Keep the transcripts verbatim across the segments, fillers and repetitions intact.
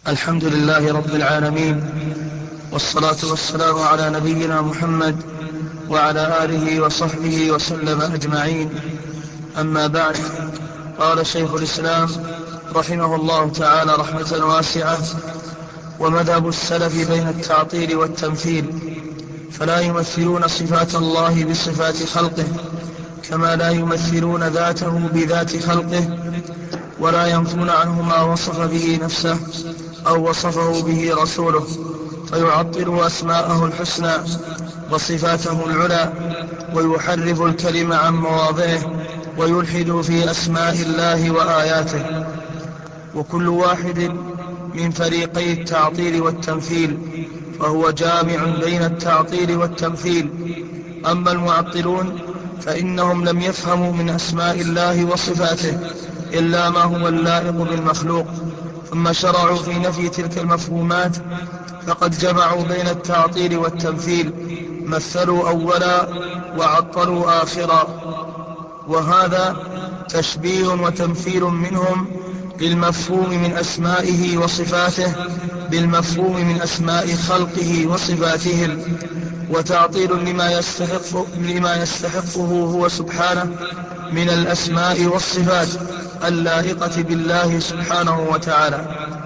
الحمد لله رب العالمين، والصلاة والسلام على نبينا محمد وعلى آله وصحبه وسلم أجمعين. أما بعد، قال شيخ الإسلام رحمه الله تعالى رحمة واسعة: ومذهب السلف بين التعطيل والتمثيل، فلا يمثلون صفات الله بصفات خلقه، كما لا يمثلون ذاته بذات خلقه، ولا ينفون عنه ما وصف به نفسه أو وصفه به رسوله، فيعطلوا أسماءه الحسنى وصفاته العلى، ويحرف الكلم عن مواضعه، ويلحد في أسماء الله وآياته. وكل واحد من فريقي التعطيل والتمثيل فهو جامع بين التعطيل والتمثيل. أما المعطلون فإنهم لم يفهموا من أسماء الله وصفاته إلا ما هو اللائق بالمخلوق، ثم شرعوا في نفي تلك المفهومات، فقد جمعوا بين التعطيل والتمثيل، مثلوا أولا وعطلوا آخرا، وهذا تشبيه وتمثيل منهم للمفهوم من أسمائه وصفاته بالمفهوم من أسماء خلقه وصفاتهم، وتعطيل لما يستحق لما يستحقه هو سبحانه من الأسماء والصفات اللائقة بالله سبحانه وتعالى.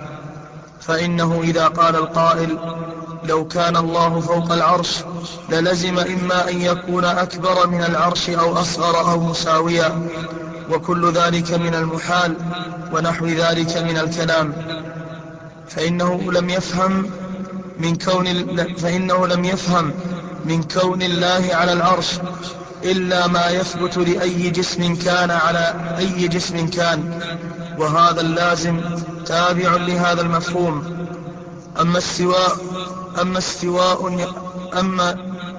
فإنه إذا قال القائل: لو كان الله فوق العرش للزم إما أن يكون أكبر من العرش أو أصغر أو مساويا، وكل ذلك من المحال ونحو ذلك من الكلام، فإنه لم يفهم من كون فإنه لم يفهم من كون الله على العرش إلا ما يثبت لأي جسم كان على أي جسم كان، وهذا اللازم تابع لهذا المفهوم. أما استواء أما استواء أما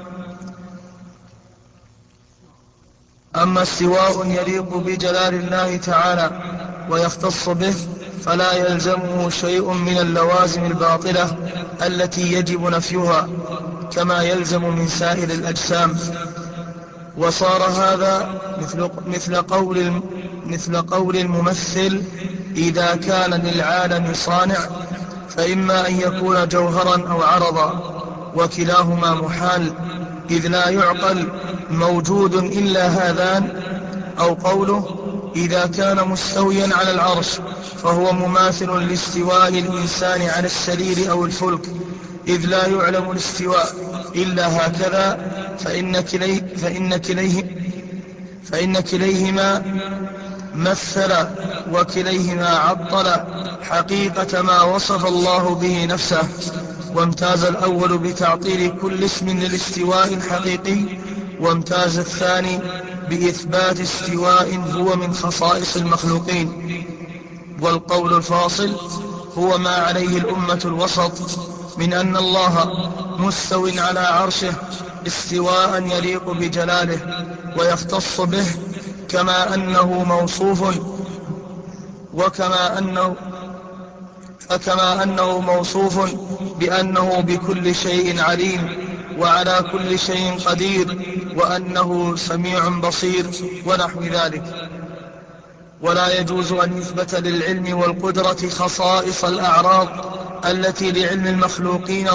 أما استواء يليق بجلال الله تعالى ويختص به، فلا يلزمه شيء من اللوازم الباطلة التي يجب نفيها، كما يلزم من سائر الأجسام. وصار هذا مثل, مثل, قول مثل قول الممثل: إذا كان للعالم صانع فإما أن يكون جوهرا أو عرضا، وكلاهما محال، إذ لا يعقل موجود إلا هذان. أو قوله: إذا كان مستويا على العرش فهو مماثل لاستواء الإنسان على السرير أو الفلك، إذ لا يعلم الاستواء إلا هكذا، فإن, كليه فإن, كليه فإن كليهما مثل وكليهما عطل حقيقة ما وصف الله به نفسه. وامتاز الأول بتعطيل كل اسم للاستواء الحقيقي، وامتاز الثاني بإثبات استواء هو من خصائص المخلوقين. والقول الفاصل هو ما عليه الأمة الوسط من أن الله مستو على عرشه استواء يليق بجلاله ويختص به، كما أنه موصوف وكما أنه فكما أنه موصوف بأنه بكل شيء عليم وعلى كل شيء قدير وأنه سميع بصير ونحو ذلك. ولا يجوز أن يثبت للعلم والقدرة خصائص الأعراض التي لعلم المخلوقين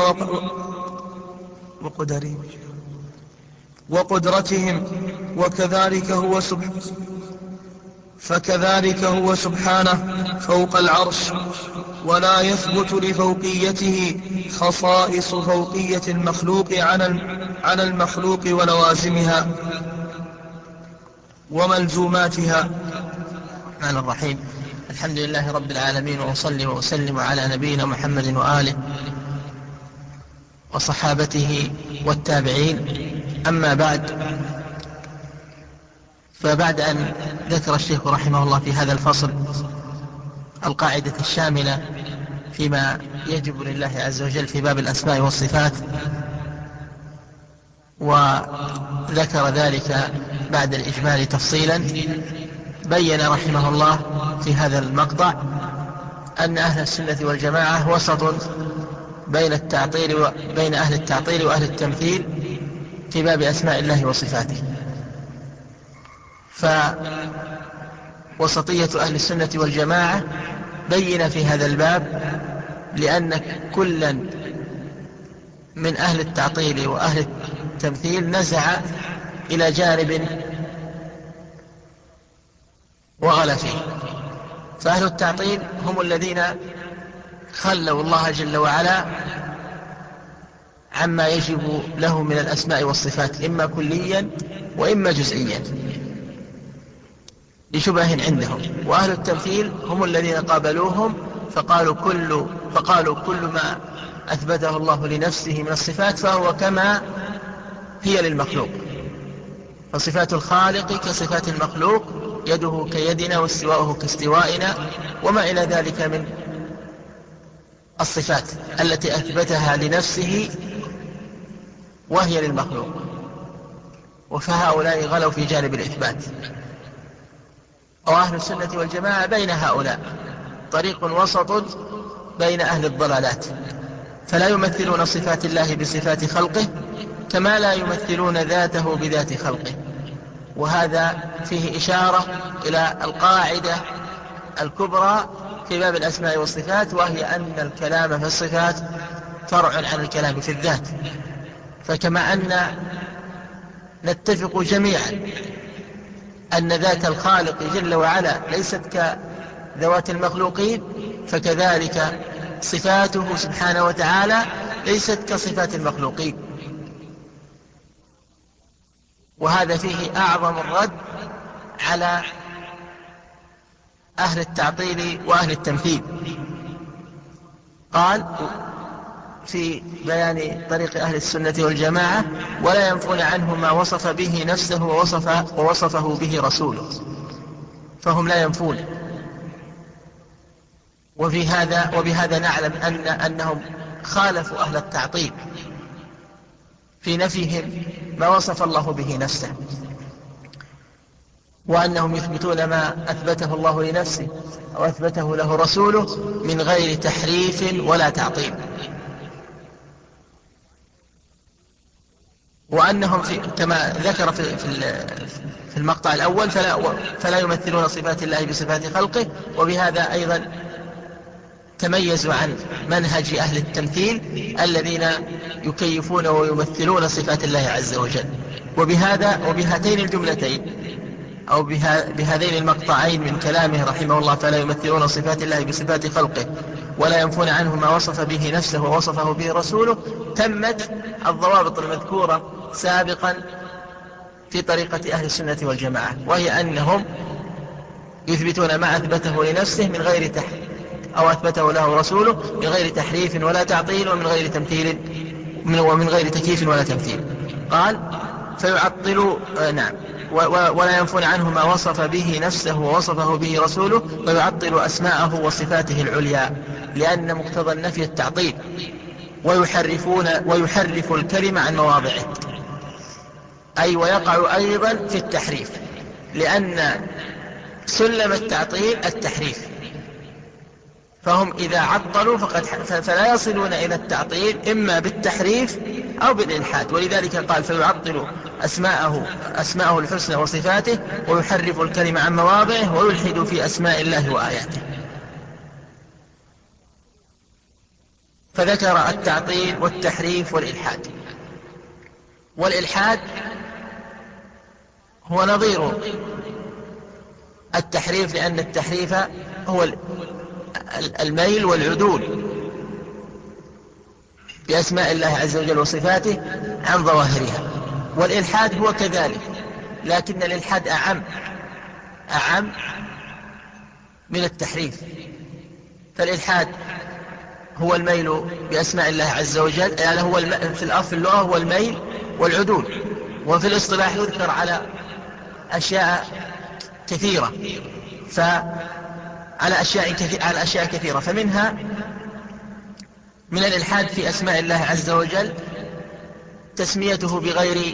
وقدرهم وقدرتهم، وكذلك هو سبحانه فكذلك هو سبحانه فوق العرش، ولا يثبت لفوقيته خصائص فوقية المخلوق على المخلوق ولوازمها وملزوماتها. الرحمن الرحيم. الحمد لله رب العالمين، وأصلي وأسلم على نبينا محمد وآله وصحابته والتابعين. أما بعد، فبعد أن ذكر الشيخ رحمه الله في هذا الفصل القاعدة الشاملة فيما يجب لله عز وجل في باب الأسماء والصفات، وذكر ذلك بعد الإجمال تفصيلا، بين رحمه الله في هذا المقطع أن أهل السنة والجماعة وسط بين التعطيل وبين أهل التعطيل وأهل التمثيل في باب أسماء الله وصفاته. فوسطية أهل السنة والجماعة بين في هذا الباب لأن كلا من أهل التعطيل وأهل التمثيل نزع إلى جانب وغلا فيه. فأهل التعطيل هم الذين خلوا الله جل وعلا عما يجب له من الأسماء والصفات، إما كليا وإما جزئيا لشبه عندهم. وأهل التمثيل هم الذين قابلوهم فقالوا كل, فقالوا كل ما أثبته الله لنفسه من الصفات فهو كما هي للمخلوق، فصفات الخالق كصفات المخلوق، يده كيدنا واستواؤه كاستوائنا وما إلى ذلك من الصفات التي أثبتها لنفسه وهي للمخلوق. وفهؤلاء غلوا في جانب الإثبات. وأهل السنة والجماعة بين هؤلاء طريق وسط بين أهل الضلالات، فلا يمثلون صفات الله بصفات خلقه كما لا يمثلون ذاته بذات خلقه. وهذا فيه إشارة إلى القاعدة الكبرى في باب الأسماء والصفات، وهي أن الكلام في الصفات فرع عن الكلام في الذات. فكما أن نتفق جميعا أن ذات الخالق جل وعلا ليست كذوات المخلوقين، فكذلك صفاته سبحانه وتعالى ليست كصفات المخلوقين. وهذا فيه أعظم الرد على أهل التعطيل وأهل التمثيل. قال في بيان طريق أهل السنة والجماعة: ولا ينفون عنه ما وصف به نفسه ووصف ووصفه به رسوله. فهم لا ينفون. وفي هذا وبهذا نعلم أن أنهم خالفوا أهل التعطيل في نفيهم ما وصف الله به نفسه، وأنهم يثبتون ما أثبته الله لنفسه أو أثبته له رسوله من غير تحريف ولا تعطيل. وأنهم في كما ذكر في, في المقطع الأول فلا, فلا يمثلون صفات الله بصفات خلقه. وبهذا أيضا تميزوا عن منهج أهل التمثيل الذين يكيفون ويمثلون صفات الله عز وجل. وبهذا وبهاتين الجملتين أو بهذين المقطعين من كلامه رحمه الله: فلا يمثلون صفات الله بصفات خلقه ولا ينفون عنه ما وصف به نفسه ووصفه به رسوله، تمت الضوابط المذكورة سابقا في طريقة أهل السنة والجماعة، وهي أنهم يثبتون ما أثبته لنفسه من غير تحريف أو أثبته له رسوله من غير تحريف ولا تعطيل ومن غير تمثيل ومن غير تكييف ولا تمثيل. قال: فيعطلوا آه نعم ولا ينفون عنه ما وصف به نفسه ووصفه به رسوله، ويعطل أسماءه وصفاته العليا، لأن مقتضى النفي التعطيل، ويحرفون ويحرف الكلمة عن مواضعه، أي ويقع أيضا في التحريف، لأن سلم التعطيل التحريف. فهم إذا عطلوا فقد فلا يصلون إلى التعطيل إما بالتحريف أو بالإلحاد. ولذلك قال: فيعطل أسماءه أسماءه الحسنى وصفاته ويحرف الكلمة عن مواضعه ويلحد في أسماء الله وآياته. فذكر التعطيل والتحريف والإلحاد. والإلحاد هو نظير التحريف، لأن التحريف هو الميل والعدول بأسماء الله عز وجل وصفاته عن ظواهرها. والإلحاد هو كذلك، لكن الإلحاد أعم أعم من التحريف. فالإلحاد هو الميل بأسماء الله عز وجل، يعني هو الم... في الأصل اللغة هو الميل والعدول، وفي الاصطلاح يذكر على أشياء كثيرة، فعلى أشياء كثيرة على أشياء كثيرة فمنها من الإلحاد في أسماء الله عز وجل تسميته بغير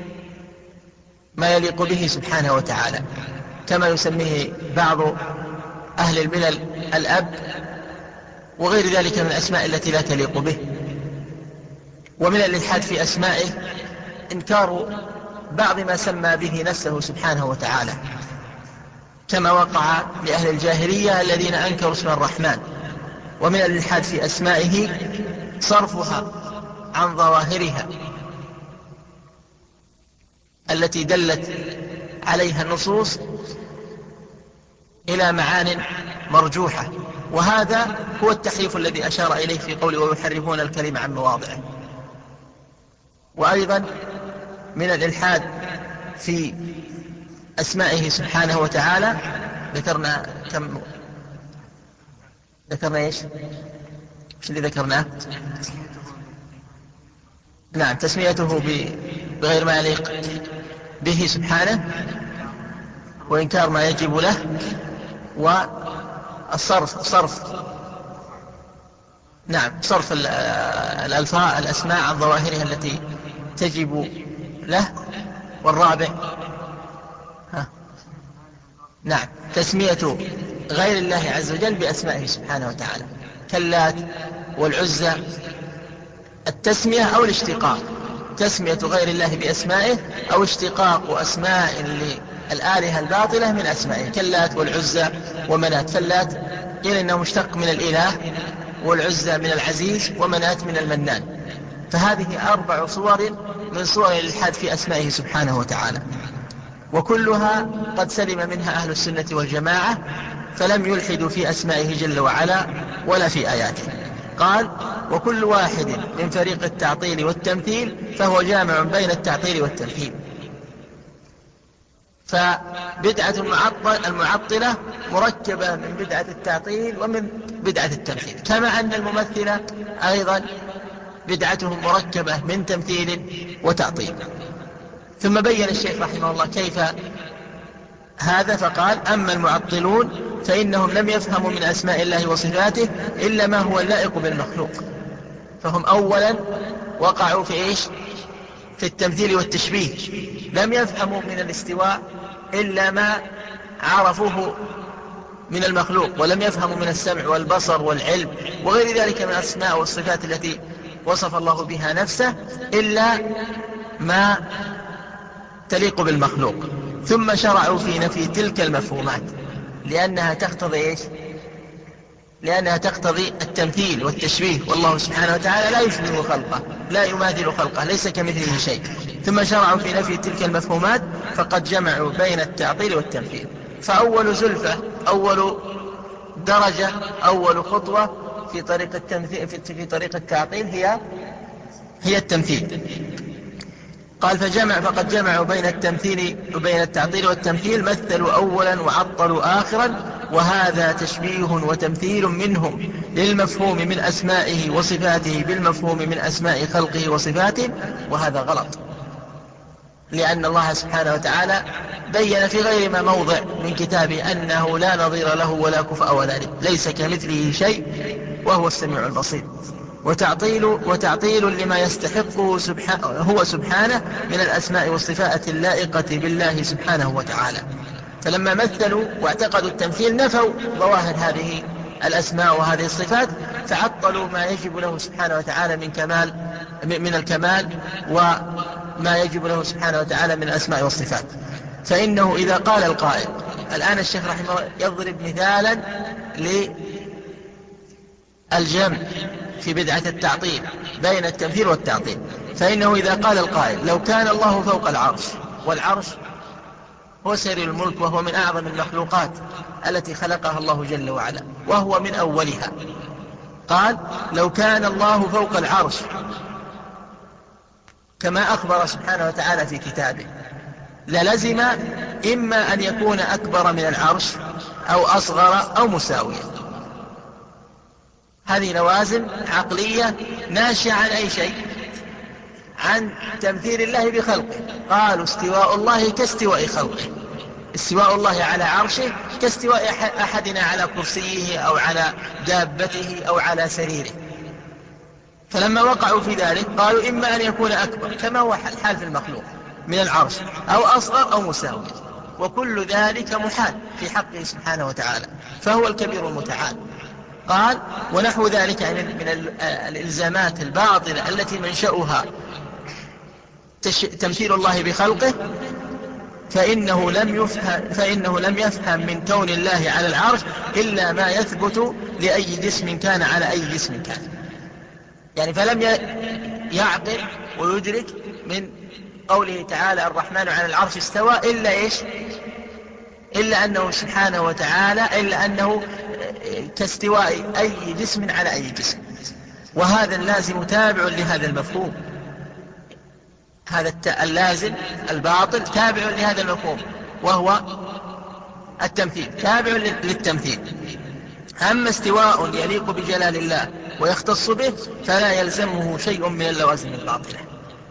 ما يليق به سبحانه وتعالى، كما يسميه بعض أهل الملل الأب وغير ذلك من الأسماء التي لا تليق به. ومن الإلحاد في أسمائه إنكار بعض ما سمى به نفسه سبحانه وتعالى، كما وقع لأهل الجاهلية الذين أنكروا اسم الرحمن ومن الإلحاد في أسمائه صرفها عن ظواهرها التي دلت عليها النصوص إلى معان مرجوحة، وهذا هو التحريف الذي أشار إليه في قوله ويحرفون الكلم عن مواضعه. وأيضا من الإلحاد في أسمائه سبحانه وتعالى ذكرنا كم ذكرنا إيش إيش اللي ذكرناه؟ نعم، تسميته بغير ما يليق به سبحانه، وإنكار ما يجب له، والصرف صرف نعم صرف الألفاظ الأسماء عن ظواهرها التي تجب له. والرابع ها نعم تسمية غير الله عز وجل بأسمائه سبحانه وتعالى كاللات والعزى، التسمية أو الاشتقاق، تسمية غير الله بأسمائه أو اشتقاق أسماء للآلهة الباطلة من أسمائه كاللات والعزى ومنات. فاللات قيل إنه مشتق من الإله، والعزى من العزيز، ومنات من المنان. فهذه أربع صور من صور الإلحاد في أسمائه سبحانه وتعالى، وكلها قد سلم منها أهل السنة والجماعة، فلم يلحدوا في أسمائه جل وعلا ولا في آياته. قال وكل واحد من فريق التعطيل والتمثيل فهو جامع بين التعطيل والتمثيل. فبدعة المعطلة مركبة من بدعة التعطيل ومن بدعة التمثيل، كما أن الممثلة أيضا بدعتهم مركبة من تمثيل وتعطيل. ثم بين الشيخ رحمه الله كيف هذا، فقال أما المعطلون فإنهم لم يفهموا من أسماء الله وصفاته إلا ما هو اللائق بالمخلوق، فهم أولا وقعوا في إيش؟ في التمثيل والتشبيه. لم يفهموا من الاستواء إلا ما عرفوه من المخلوق، ولم يفهموا من السمع والبصر والعلم وغير ذلك من الأسماء والصفات التي وصف الله بها نفسه إلا ما تليق بالمخلوق. ثم شرعوا في نفي تلك المفهومات لأنها تقتضي إيش؟ لأنها تقتضي التمثيل والتشبيه، والله سبحانه وتعالى لا يشبه خلقه، لا يماثل خلقه، ليس كمثله شيء. ثم شرعوا في نفي تلك المفهومات فقد جمعوا بين التعطيل والتمثيل. فأول زلفة، أول درجة، أول خطوة في طريق التمثيل في طريق التعطيل هي هي التمثيل. قال فجمع فقد جمعوا بين التمثيل وبين التعطيل والتمثيل، مثلوا أولا وعطلوا آخرا، وهذا تشبيه وتمثيل منهم للمفهوم من أسمائه وصفاته بالمفهوم من أسماء خلقه وصفاته، وهذا غلط، لأن الله سبحانه وتعالى بين في غير ما موضع من كتابه أنه لا نظير له ولا كفء ولا ند، ليس كمثله شيء وهو السميع البصير. وتعطيل, وتعطيل لما يستحقه سبحانه هو سبحانه من الأسماء والصفات اللائقة بالله سبحانه وتعالى. فلما مثلوا واعتقدوا التمثيل نفوا ظواهر هذه الأسماء وهذه الصفات، فعطلوا ما يجب له سبحانه وتعالى من كمال من الكمال وما يجب له سبحانه وتعالى من الأسماء والصفات. فإنه إذا قال القائل، الآن الشيخ رحمه الله يضرب مثالا للجمع في بدعة التعطيل بين التمثيل والتعطيل. فإنه إذا قال القائل لو كان الله فوق العرش، والعرش هو سرير الملك وهو من أعظم المخلوقات التي خلقها الله جل وعلا وهو من أولها، قال لو كان الله فوق العرش كما أخبر سبحانه وتعالى في كتابه للزم إما أن يكون أكبر من العرش أو أصغر أو مساويا. هذه لوازم عقلية ناشئة عن أي شيء؟ عن تمثيل الله بخلقه. قالوا استواء الله كاستواء خلقه، استواء الله على عرشه كاستواء أحدنا على كرسيه أو على دابته أو على سريره. فلما وقعوا في ذلك قالوا إما أن يكون أكبر كما هو الحال في المخلوق من العرش أو أصغر أو مساوي، وكل ذلك محال في حقه سبحانه وتعالى، فهو الكبير المتعال. قال ونحو ذلك من الإلزامات الباطلة التي منشأها تمثيل الله بخلقه فإنه لم يفهم, فإنه لم يفهم من كون الله على العرش إلا ما يثبت لأي جسم كان على أي جسم كان. يعني فلم يعقل ويدرك من قوله تعالى الرحمن على العرش استوى إلا إيش؟ إلا أنه سبحانه وتعالى إلا أنه كاستواء أي جسم على أي جسم. وهذا اللازم تابع لهذا المفهوم، هذا اللازم الباطل تابع لهذا المفهوم وهو التمثيل، تابع للتمثيل. أما استواء يليق بجلال الله ويختص به فلا يلزمه شيء من اللوازم الباطلة،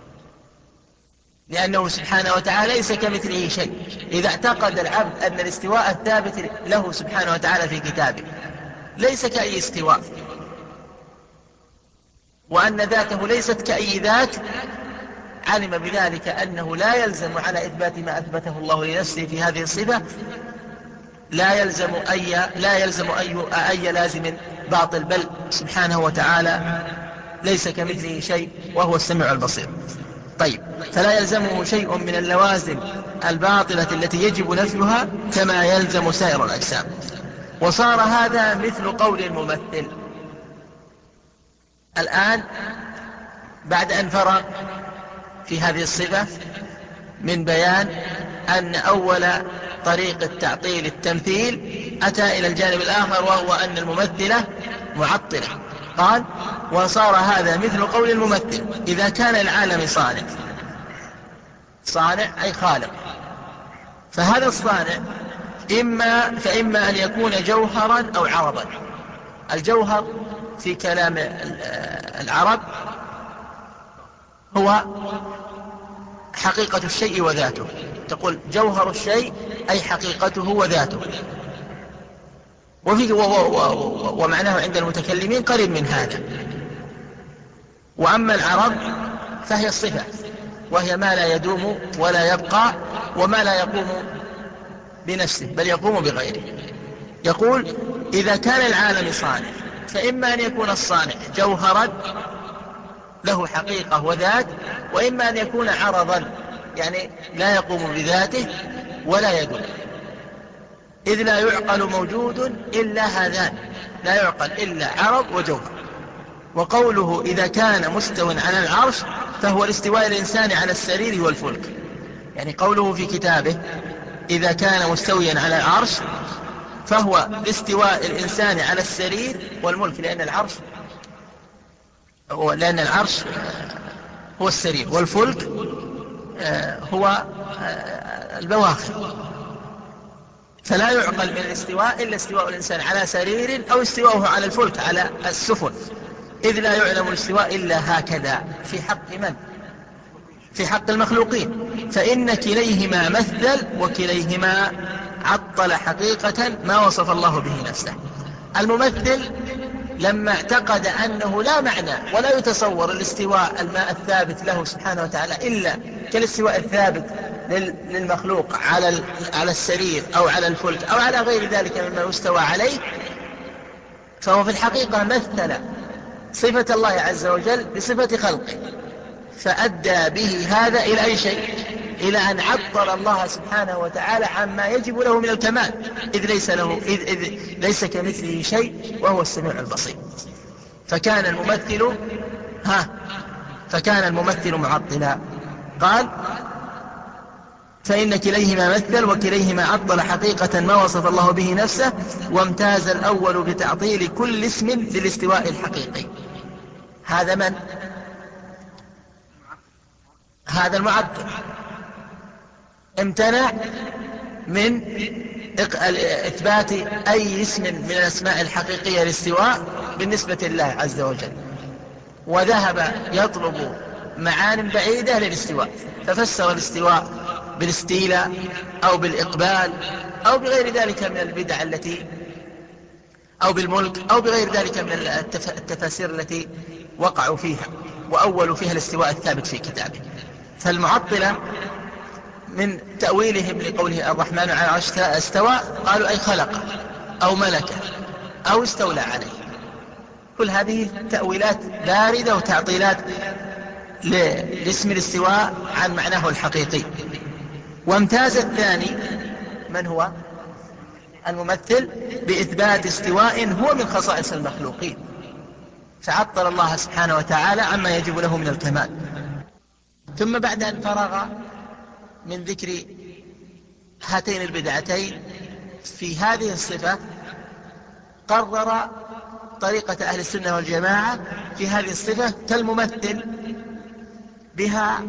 لأنه سبحانه وتعالى ليس كمثله شيء. إذا اعتقد العبد أن الاستواء الثابت له سبحانه وتعالى في كتابه ليس كأي استواء، وأن ذاته ليست كأي ذات، علم بذلك أنه لا يلزم على إثبات ما أثبته الله لنفسه في هذه الصفة، لا يلزم أي, لا يلزم أي, أي لازم باطل، بل سبحانه وتعالى ليس كمثله شيء وهو السميع البصير. طيب، فلا يلزمه شيء من اللوازم الباطلة التي يجب نفيها كما يلزم سائر الأجسام. وصار هذا مثل قول الممثل. الآن بعد أن فرغ في هذه الصفة من بيان أن أول طريق التعطيل التمثيل، أتى إلى الجانب الآخر وهو أن الممثلة معطلة. قال وصار هذا مثل قول الممثل إذا كان العالم صانع، صانع أي خالق، فهذا الصانع إما فإما أن يكون جوهرا أو عرضا. الجوهر في كلام العرب هو حقيقة الشيء وذاته، تقول جوهر الشيء أي حقيقته وذاته، وفي ومعناه عند المتكلمين قريب من هذا. وأما العرب فهي الصفة، وهي ما لا يدوم ولا يبقى وما لا يقوم بنفسه بل يقوم بغيره. يقول إذا كان العالم صانع فإما أن يكون الصانع جوهرا له حقيقة وذات، وإما أن يكون عرضا يعني لا يقوم بذاته ولا يدوم، إذ لا يعقل موجود إلا هذان، لا يعقل إلا عرض وجوهر. وقوله إذا كان مستوى على العرش فهو الاستواء الإنسان على السرير والفلك. يعني قوله في كتابه إذا كان مستويا على العرش فهو استواء الإنسان على السرير والملك، لأن العرش لأن العرش هو السرير والفلك هو البواخر. فلا يعقل من الاستواء إلا استواء الإنسان على سرير أو استواءه على الفلك على السفن، إذ لا يعلم الاستواء إلا هكذا في حق من؟ في حق المخلوقين. فإن كليهما مثل وكليهما عطل حقيقة ما وصف الله به نفسه. الممثل لما اعتقد أنه لا معنى ولا يتصور الاستواء الماء الثابت له سبحانه وتعالى إلا كالاستواء الثابت للمخلوق على على السرير أو على الفلك أو على غير ذلك مما يستوى عليه، فهو في الحقيقة مثل صفة الله عز وجل بصفة خلقه، فأدى به هذا إلى أي شيء؟ إلى أن عطل الله سبحانه وتعالى عما يجب له من الكمال، إذ ليس له إذ, إذ ليس كمثله شيء وهو السميع البصير. فكان الممثل ها فكان الممثل معطلا. قال فإن كليهما مثل وكليهما عطل حقيقة ما وصف الله به نفسه، وامتاز الأول بتعطيل كل اسم للاستواء الحقيقي. هذا من؟ هذا المعطل امتنع من إثبات أي اسم من الأسماء الحقيقية للاستواء بالنسبة لله عز وجل، وذهب يطلب معان بعيدة للاستواء، ففسر الاستواء بالاستيلاء أو بالإقبال أو بغير ذلك من البدع التي أو بالملك أو بغير ذلك من التفاسير التي وقعوا فيها وأولوا فيها الاستواء الثابت في كتابه. فالمعطلة من تأويلهم لقوله الرحمن على العرش استوى قالوا أي خلق أو ملك أو استولى عليه. كل هذه تأويلات باردة وتعطيلات لاسم الاستواء عن معناه الحقيقي. وامتاز الثاني من هو الممثل بإثبات استواء هو من خصائص المخلوقين، فعطل الله سبحانه وتعالى عما يجب له من الكمال. ثم بعد أن فرغ من ذكر هاتين البدعتين في هذه الصفة قرر طريقة أهل السنة والجماعة في هذه الصفة كالممثل بها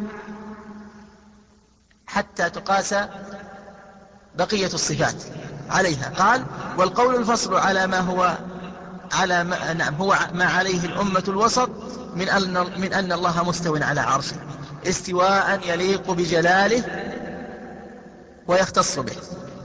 حتى تقاس بقية الصفات عليها. قال: والقول الفصل على ما هو على ما نعم هو ما عليه الأمة الوسط من أن, من أن الله مستو على عرشه استواء يليق بجلاله ويختص به.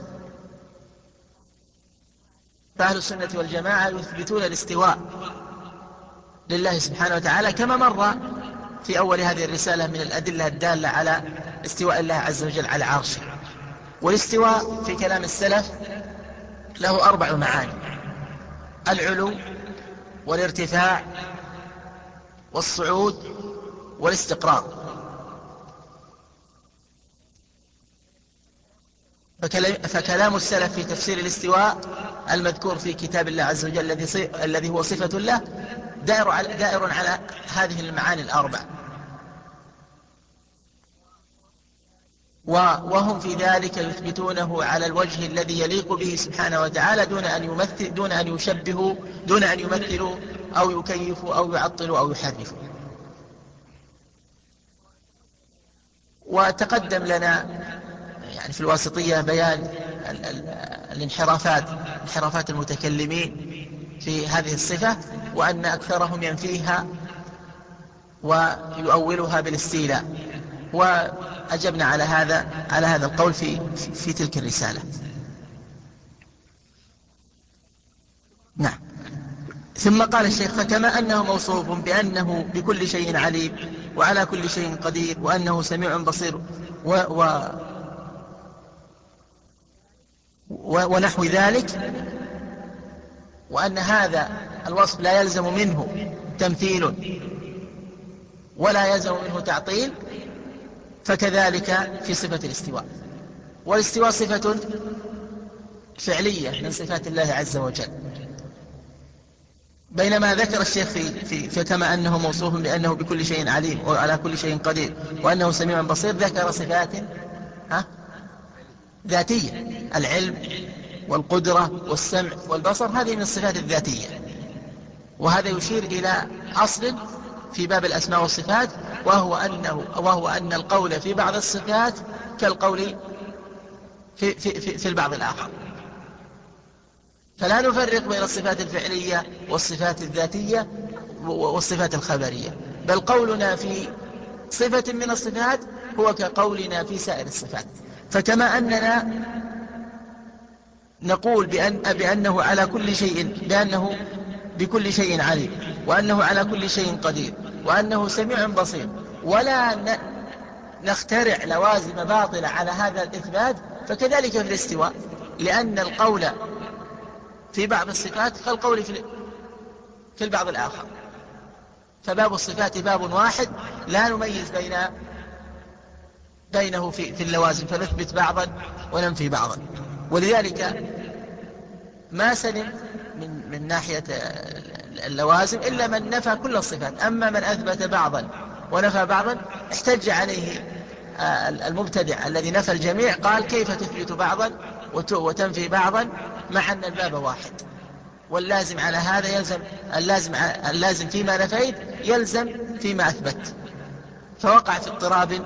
فأهل السنة والجماعة يثبتون الاستواء لله سبحانه وتعالى كما مر في أول هذه الرسالة من الأدلة الدالة على استواء الله عز وجل على عرشه. والاستواء في كلام السلف له أربع معاني: العلو والارتفاع والصعود والاستقرار. فكلام السلف في تفسير الاستواء المذكور في كتاب الله عز وجل الذي هو صفة له دائر على, دائر على هذه المعاني الأربع، وهم في ذلك يثبتونه على الوجه الذي يليق به سبحانه وتعالى دون أن يمثل دون أن يشبهوا دون أن يمثلوا أو يكيفوا أو يعطلوا أو يحرفوا. وتقدم لنا يعني في الواسطية بيان ال ال الانحرافات انحرافات المتكلمين في هذه الصفة، وأن أكثرهم ينفيها ويؤولها بالاستيلاء، وأجبنا على هذا على هذا القول في في تلك الرسالة. نعم. ثم قال الشيخ: فكما أنه موصوف بأنه بكل شيء عليم وعلى كل شيء قدير وأنه سميع بصير و, و ونحو ذلك، وأن هذا الوصف لا يلزم منه تمثيل ولا يلزم منه تعطيل، فكذلك في صفة الاستواء. والاستواء صفة فعلية من صفات الله عز وجل، بينما ذكر الشيخ في, في فكما أنه موصوف بأنه بكل شيء عليم وعلى كل شيء قدير وأنه سميع بصير ذكر صفات ها ذاتية: العلم والقدرة والسمع والبصر، هذه من الصفات الذاتية. وهذا يشير إلى أصل في باب الأسماء والصفات، وهو أنه وهو أن القول في بعض الصفات كالقول في, في, في, في البعض الآخر، فلا نفرق بين الصفات الفعلية والصفات الذاتية والصفات الخبرية، بل قولنا في صفة من الصفات هو كقولنا في سائر الصفات. فكما أننا نقول بأن بأنه على كل شيء بأنه بكل شيء عليم وأنه على كل شيء قدير وأنه سميع بصير، ولا نخترع لوازم باطلة على هذا الإثبات، فكذلك في الاستواء، لأن القول في بعض الصفات كالقول في في البعض الآخر، فباب الصفات باب واحد لا نميز بين بينه في, في اللوازم، فنثبت بعضا وننفي بعضا. ولذلك ما سلم من, من ناحية اللوازم إلا من نفى كل الصفات، أما من أثبت بعضا ونفى بعضا احتج عليه المبتدع الذي نفى الجميع، قال: كيف تثبت بعضا وتنفي بعضا مع أن الباب واحد؟ واللازم على هذا يلزم اللازم, اللازم فيما نفيت يلزم فيما أثبت، فوقع في اضطراب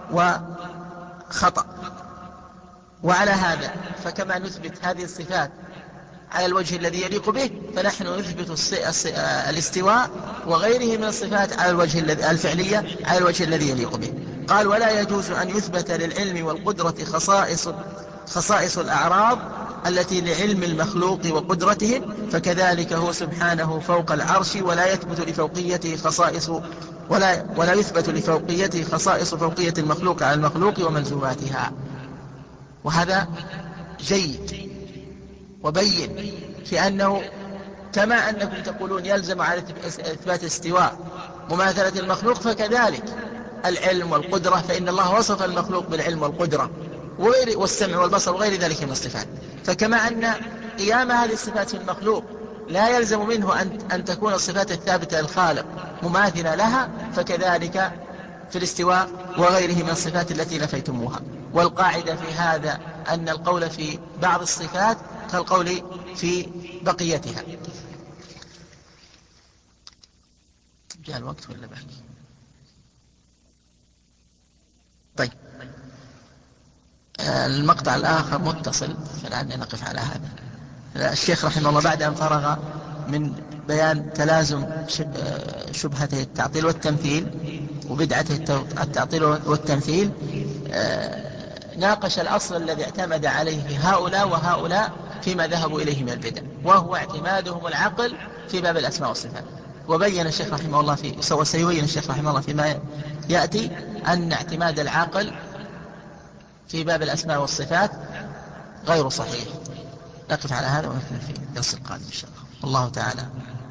وخطأ. وعلى هذا فكما نثبت هذه الصفات على الوجه الذي يليق به، فنحن نثبت الاستواء وغيره من الصفات على الوجه الفعلية على الوجه الذي يليق به. قال: ولا يجوز أن يثبت للعلم والقدرة خصائص خصائص الأعراض التي لعلم المخلوق وقدرتهم، فكذلك هو سبحانه فوق العرش ولا يثبت لفوقيته خصائص ولا ولا يثبت لفوقيته خصائص فوقية المخلوق على المخلوق وملزوماتها. وهذا جيد وبين في أنه كما أنكم تقولون يلزم على إثبات الاستواء مماثلة المخلوق، فكذلك العلم والقدرة، فإن الله وصف المخلوق بالعلم والقدرة وغير والسمع والبصر وغير ذلك من الصفات. فكما أن قيام هذه الصفات في المخلوق لا يلزم منه أن, أن تكون الصفات الثابتة للخالق مماثلة لها، فكذلك في الاستواء وغيره من الصفات التي نفيتموها. والقاعدة في هذا أن القول في بعض الصفات كالقول في بقيتها. جاء الوقت ولا باقي؟ طيب، المقطع الآخر متصل، فلعلنا نقف على هذا. الشيخ رحمه الله بعد أن فرغ من بيان تلازم شبهته التعطيل والتمثيل وبدعته التعطيل والتمثيل، ناقش الأصل الذي اعتمد عليه هؤلاء وهؤلاء فيما ذهبوا إليه من البدع، وهو اعتمادهم العقل في باب الأسماء والصفات. وبين الشيخ رحمه الله في وسيبين الشيخ رحمه الله فيما يأتي أن اعتماد العقل في باب الأسماء والصفات غير صحيح. نقف على هذا ونكمل في الدرس القادم إن شاء الله. الله تعالى